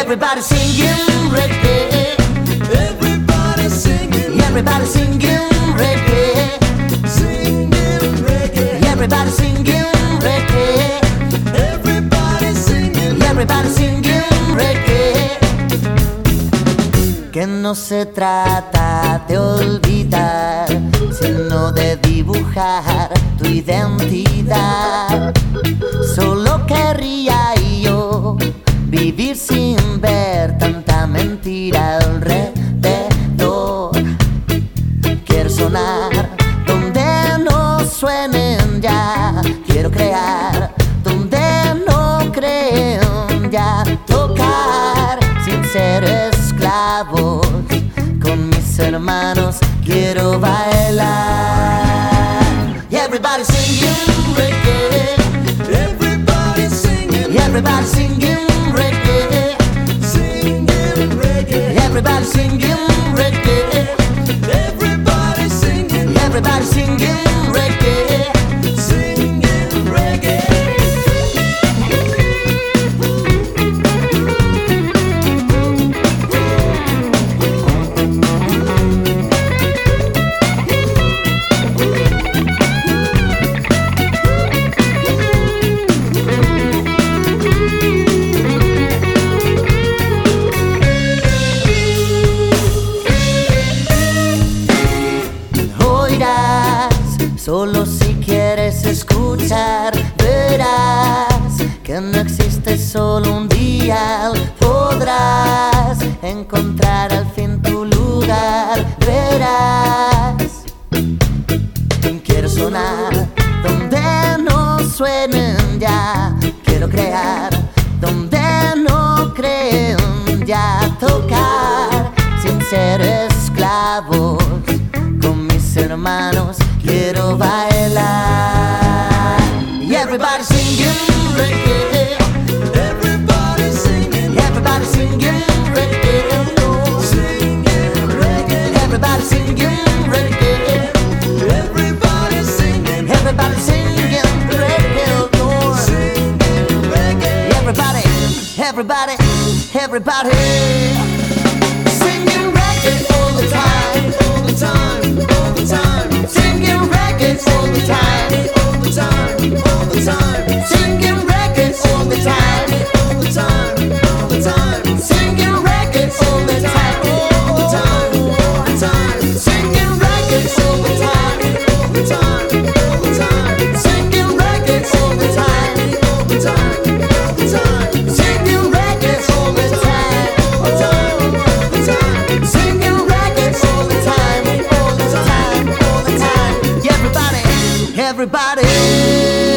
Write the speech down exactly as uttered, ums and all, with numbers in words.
Everybody singing reggae. Everybody singing. Everybody singing reggae. Singing reggae. Everybody singing reggae. Everybody singing. Everybody singing reggae. Que no se trata de olvidar, sino de dibujar tu identidad. Solo querría yo vivir sin ver tanta mentira alrededor. Quiero sonar donde no suenen ya. Quiero crear donde no creen ya. Tocar sin ser esclavos. Con mis hermanos quiero bailar. Everybody singing reggae. Everybody singing. Everybody singing reggae. Singing reggae. Everybody singing reggae. Everybody singing. Everybody singing reggae. Singing reggae. Solo si quieres escuchar, verás que no existe solo un día. Podrás encontrar al fin tu lugar, verás. Quiero sonar donde no suenen ya. Quiero crear donde no creen ya. Tocar sin ser esclavos. Con mis hermanos quiero bailar. Everybody singing reggae. Everybody singing. Everybody singing reggae. Singing reggae. Everybody singing reggae. Everybody singing. Everybody singing reggae. Singing reggae. Everybody, everybody, everybody singing reggae all the time, All the time. All the time. singing reggae all the time, All the time. All the time. singing reggae all the time, All the time. All the time. singing reggae all the time, All the time. All the time. singing reggae all the time, All the time. All the time. singing reggae all the time, All the time. All the time. singing reggae all the time, All the time. All the time. singing reggae all the time, all the time, all the time. Everybody, everybody.